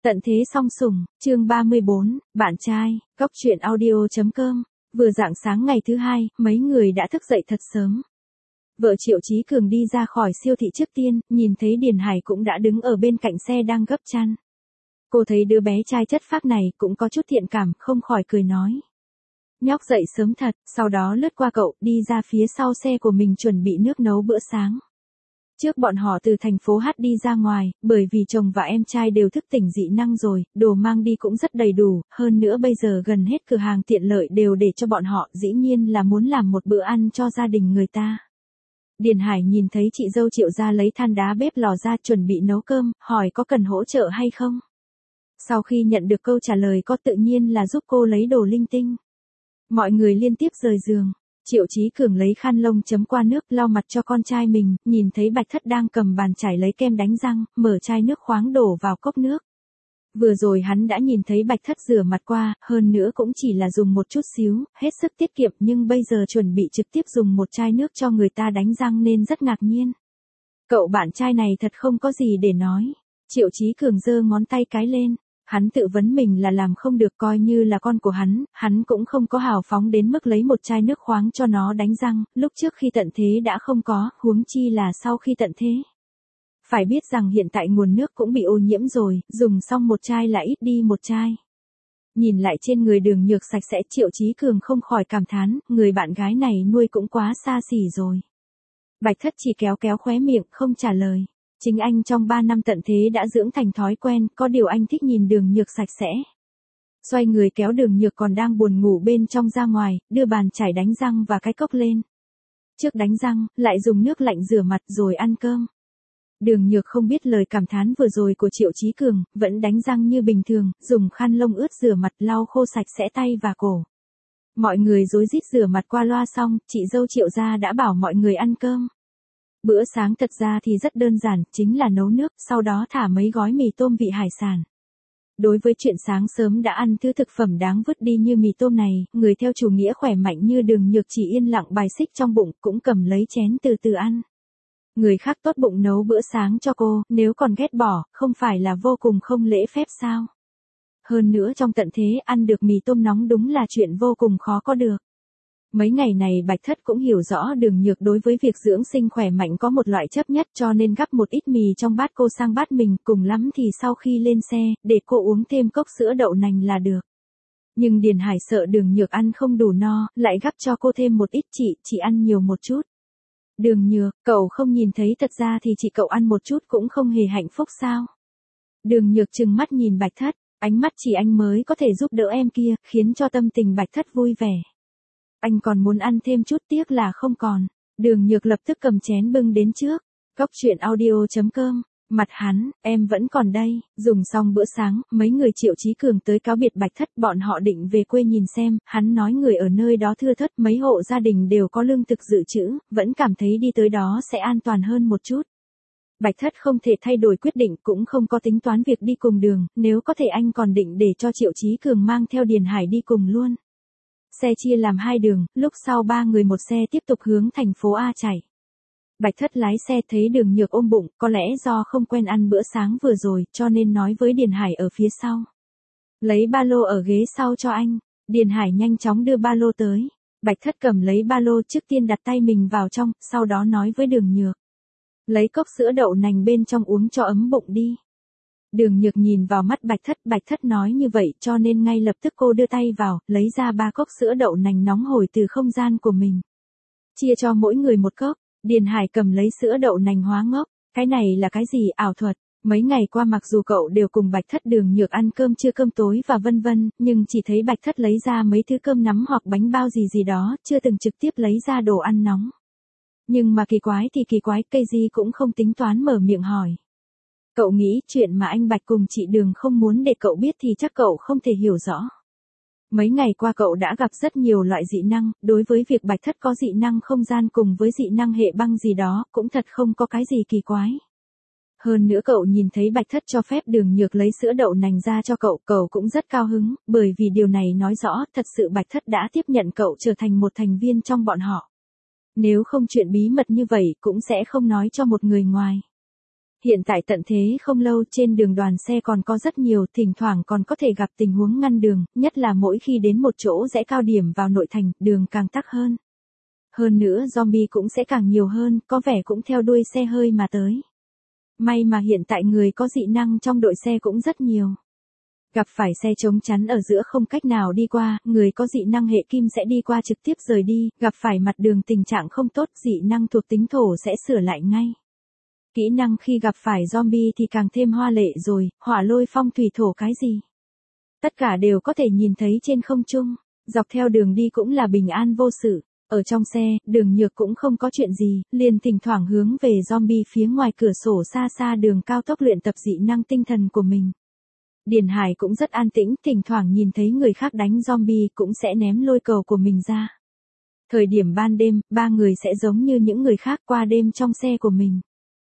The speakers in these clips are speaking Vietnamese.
Tận thế song sủng, chương 34, bạn trai, góc truyện audio.com. Vừa rạng sáng ngày thứ hai, mấy người đã thức dậy thật sớm. Vợ Triệu Chí Cường đi ra khỏi siêu thị trước tiên, nhìn thấy Điền Hải cũng đã đứng ở bên cạnh xe đang gấp chăn. Cô thấy đứa bé trai chất phác này cũng có chút thiện cảm, không khỏi cười nói. Nhóc dậy sớm thật, sau đó lướt qua cậu, đi ra phía sau xe của mình chuẩn bị nước nấu bữa sáng. Trước bọn họ từ thành phố H đi ra ngoài, bởi vì chồng và em trai đều thức tỉnh dị năng rồi, đồ mang đi cũng rất đầy đủ, hơn nữa bây giờ gần hết cửa hàng tiện lợi đều để cho bọn họ, dĩ nhiên là muốn làm một bữa ăn cho gia đình người ta. Điền Hải nhìn thấy chị dâu Triệu gia lấy than đá bếp lò ra chuẩn bị nấu cơm, hỏi có cần hỗ trợ hay không. Sau khi nhận được câu trả lời có tự nhiên là giúp cô lấy đồ linh tinh. Mọi người liên tiếp rời giường. Triệu Chí Cường lấy khăn lông chấm qua nước lau mặt cho con trai mình, nhìn thấy Bạch Thất đang cầm bàn chải lấy kem đánh răng, mở chai nước khoáng đổ vào cốc nước. Vừa rồi hắn đã nhìn thấy Bạch Thất rửa mặt qua, hơn nữa cũng chỉ là dùng một chút xíu, hết sức tiết kiệm nhưng bây giờ chuẩn bị trực tiếp dùng một chai nước cho người ta đánh răng nên rất ngạc nhiên. Cậu bạn trai này thật không có gì để nói. Triệu Chí Cường giơ ngón tay cái lên. Hắn tự vấn mình là làm không được coi như là con của hắn cũng không có hào phóng đến mức lấy một chai nước khoáng cho nó đánh răng, lúc trước khi tận thế đã không có, huống chi là sau khi tận thế. Phải biết rằng hiện tại nguồn nước cũng bị ô nhiễm rồi, dùng xong một chai là ít đi một chai. Nhìn lại trên người Đường Nhược sạch sẽ, Triệu Chí Cường không khỏi cảm thán, người bạn gái này nuôi cũng quá xa xỉ rồi. Bạch Thất chỉ kéo kéo khóe miệng, không trả lời. Chính anh trong 3 năm tận thế đã dưỡng thành thói quen, có điều anh thích nhìn Đường Nhược sạch sẽ. Xoay người kéo Đường Nhược còn đang buồn ngủ bên trong ra ngoài, đưa bàn chải đánh răng và cái cốc lên. Trước đánh răng, lại dùng nước lạnh rửa mặt rồi ăn cơm. Đường Nhược không biết lời cảm thán vừa rồi của Triệu Chí Cường, vẫn đánh răng như bình thường, dùng khăn lông ướt rửa mặt lau khô sạch sẽ tay và cổ. Mọi người rối rít rửa mặt qua loa xong, chị dâu Triệu gia đã bảo mọi người ăn cơm. Bữa sáng thật ra thì rất đơn giản, chính là nấu nước, sau đó thả mấy gói mì tôm vị hải sản. Đối với chuyện sáng sớm đã ăn thứ thực phẩm đáng vứt đi như mì tôm này, người theo chủ nghĩa khỏe mạnh như Đường Nhược chỉ yên lặng bài xích trong bụng, cũng cầm lấy chén từ từ ăn. Người khác tốt bụng nấu bữa sáng cho cô, nếu còn ghét bỏ, không phải là vô cùng không lễ phép sao? Hơn nữa trong tận thế ăn được mì tôm nóng đúng là chuyện vô cùng khó có được. Mấy ngày này Bạch Thất cũng hiểu rõ Đường Nhược đối với việc dưỡng sinh khỏe mạnh có một loại chấp nhất cho nên gắp một ít mì trong bát cô sang bát mình, cùng lắm thì sau khi lên xe, để cô uống thêm cốc sữa đậu nành là được. Nhưng Điền Hải sợ Đường Nhược ăn không đủ no, lại gắp cho cô thêm một ít, chị ăn nhiều một chút. Đường Nhược, cậu không nhìn thấy thật ra thì chị cậu ăn một chút cũng không hề hạnh phúc sao? Đường Nhược trừng mắt nhìn Bạch Thất, ánh mắt chỉ anh mới có thể giúp đỡ em kia, khiến cho tâm tình Bạch Thất vui vẻ. Anh còn muốn ăn thêm chút tiếc là không còn. Đường Nhược lập tức cầm chén bưng đến trước. Góc truyện audio.com. Mặt hắn, em vẫn còn đây. Dùng xong bữa sáng, mấy người Triệu Chí Cường tới cáo biệt Bạch Thất, bọn họ định về quê nhìn xem. Hắn nói người ở nơi đó thưa thớt, mấy hộ gia đình đều có lương thực dự trữ, vẫn cảm thấy đi tới đó sẽ an toàn hơn một chút. Bạch Thất không thể thay đổi quyết định, cũng không có tính toán việc đi cùng đường, nếu có thể anh còn định để cho Triệu Chí Cường mang theo Điền Hải đi cùng luôn. Xe chia làm 2 đường, lúc sau 3 người một xe tiếp tục hướng thành phố A chạy. Bạch Thất lái xe thấy Đường Nhược ôm bụng, có lẽ do không quen ăn bữa sáng vừa rồi, cho nên nói với Điền Hải ở phía sau. Lấy ba lô ở ghế sau cho anh. Điền Hải nhanh chóng đưa ba lô tới. Bạch Thất cầm lấy ba lô trước tiên đặt tay mình vào trong, sau đó nói với Đường Nhược. Lấy cốc sữa đậu nành bên trong uống cho ấm bụng đi. Đường Nhược nhìn vào mắt Bạch Thất nói như vậy cho nên ngay lập tức cô đưa tay vào, lấy ra 3 cốc sữa đậu nành nóng hổi từ không gian của mình. Chia cho mỗi người một cốc, Điền Hải cầm lấy sữa đậu nành hóa ngốc, cái này là cái gì, ảo thuật. Mấy ngày qua mặc dù cậu đều cùng Bạch Thất Đường Nhược ăn cơm trưa cơm tối và vân vân, nhưng chỉ thấy Bạch Thất lấy ra mấy thứ cơm nắm hoặc bánh bao gì đó, chưa từng trực tiếp lấy ra đồ ăn nóng. Nhưng mà kỳ quái thì kỳ quái, cây gì cũng không tính toán mở miệng hỏi. Cậu nghĩ chuyện mà anh Bạch cùng chị Đường không muốn để cậu biết thì chắc cậu không thể hiểu rõ. Mấy ngày qua cậu đã gặp rất nhiều loại dị năng, đối với việc Bạch Thất có dị năng không gian cùng với dị năng hệ băng gì đó, cũng thật không có cái gì kỳ quái. Hơn nữa cậu nhìn thấy Bạch Thất cho phép Đường Nhược lấy sữa đậu nành ra cho cậu cũng rất cao hứng, bởi vì điều này nói rõ thật sự Bạch Thất đã tiếp nhận cậu trở thành một thành viên trong bọn họ. Nếu không chuyện bí mật như vậy cũng sẽ không nói cho một người ngoài. Hiện tại tận thế không lâu trên đường đoàn xe còn có rất nhiều, thỉnh thoảng còn có thể gặp tình huống ngăn đường, nhất là mỗi khi đến một chỗ rẽ cao điểm vào nội thành, đường càng tắc hơn. Hơn nữa zombie cũng sẽ càng nhiều hơn, có vẻ cũng theo đuôi xe hơi mà tới. May mà hiện tại người có dị năng trong đội xe cũng rất nhiều. Gặp phải xe chống chắn ở giữa không cách nào đi qua, người có dị năng hệ kim sẽ đi qua trực tiếp rời đi, gặp phải mặt đường tình trạng không tốt, dị năng thuộc tính thổ sẽ sửa lại ngay. Kỹ năng khi gặp phải zombie thì càng thêm hoa lệ rồi, hỏa lôi phong thủy thổ cái gì. Tất cả đều có thể nhìn thấy trên không trung, dọc theo đường đi cũng là bình an vô sự. Ở trong xe, Đường Nhược cũng không có chuyện gì, liền thỉnh thoảng hướng về zombie phía ngoài cửa sổ xa xa đường cao tốc luyện tập dị năng tinh thần của mình. Điền Hải cũng rất an tĩnh, thỉnh thoảng nhìn thấy người khác đánh zombie cũng sẽ ném lôi cầu của mình ra. Thời điểm ban đêm, ba người sẽ giống như những người khác qua đêm trong xe của mình.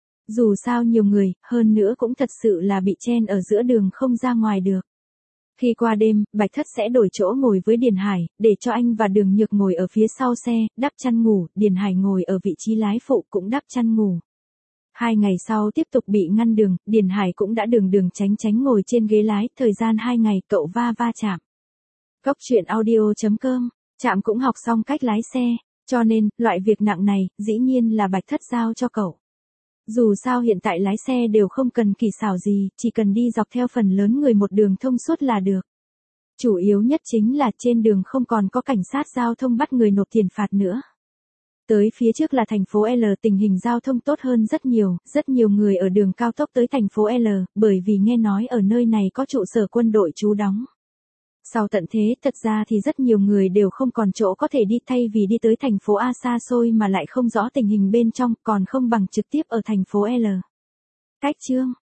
Dù sao nhiều người, hơn nữa cũng thật sự là bị chen ở giữa đường không ra ngoài được. Khi qua đêm, Bạch Thất sẽ đổi chỗ ngồi với Điền Hải, để cho anh và Đường Nhược ngồi ở phía sau xe, đắp chăn ngủ, Điền Hải ngồi ở vị trí lái phụ cũng đắp chăn ngủ. 2 ngày sau tiếp tục bị ngăn đường, Điền Hải cũng đã đường tránh ngồi trên ghế lái, thời gian 2 ngày cậu va chạm. Góc chuyện audio.com, Trạm cũng học xong cách lái xe, cho nên, loại việc nặng này, dĩ nhiên là Bạch Thất giao cho cậu. Dù sao hiện tại lái xe đều không cần kỳ xảo gì, chỉ cần đi dọc theo phần lớn người một đường thông suốt là được. Chủ yếu nhất chính là trên đường không còn có cảnh sát giao thông bắt người nộp tiền phạt nữa. Tới phía trước là thành phố L, tình hình giao thông tốt hơn rất nhiều người ở đường cao tốc tới thành phố L, bởi vì nghe nói ở nơi này có trụ sở quân đội trú đóng. Sau tận thế, thật ra thì rất nhiều người đều không còn chỗ có thể đi, thay vì đi tới thành phố A xa xôi mà lại không rõ tình hình bên trong, còn không bằng trực tiếp ở thành phố L. Cách chương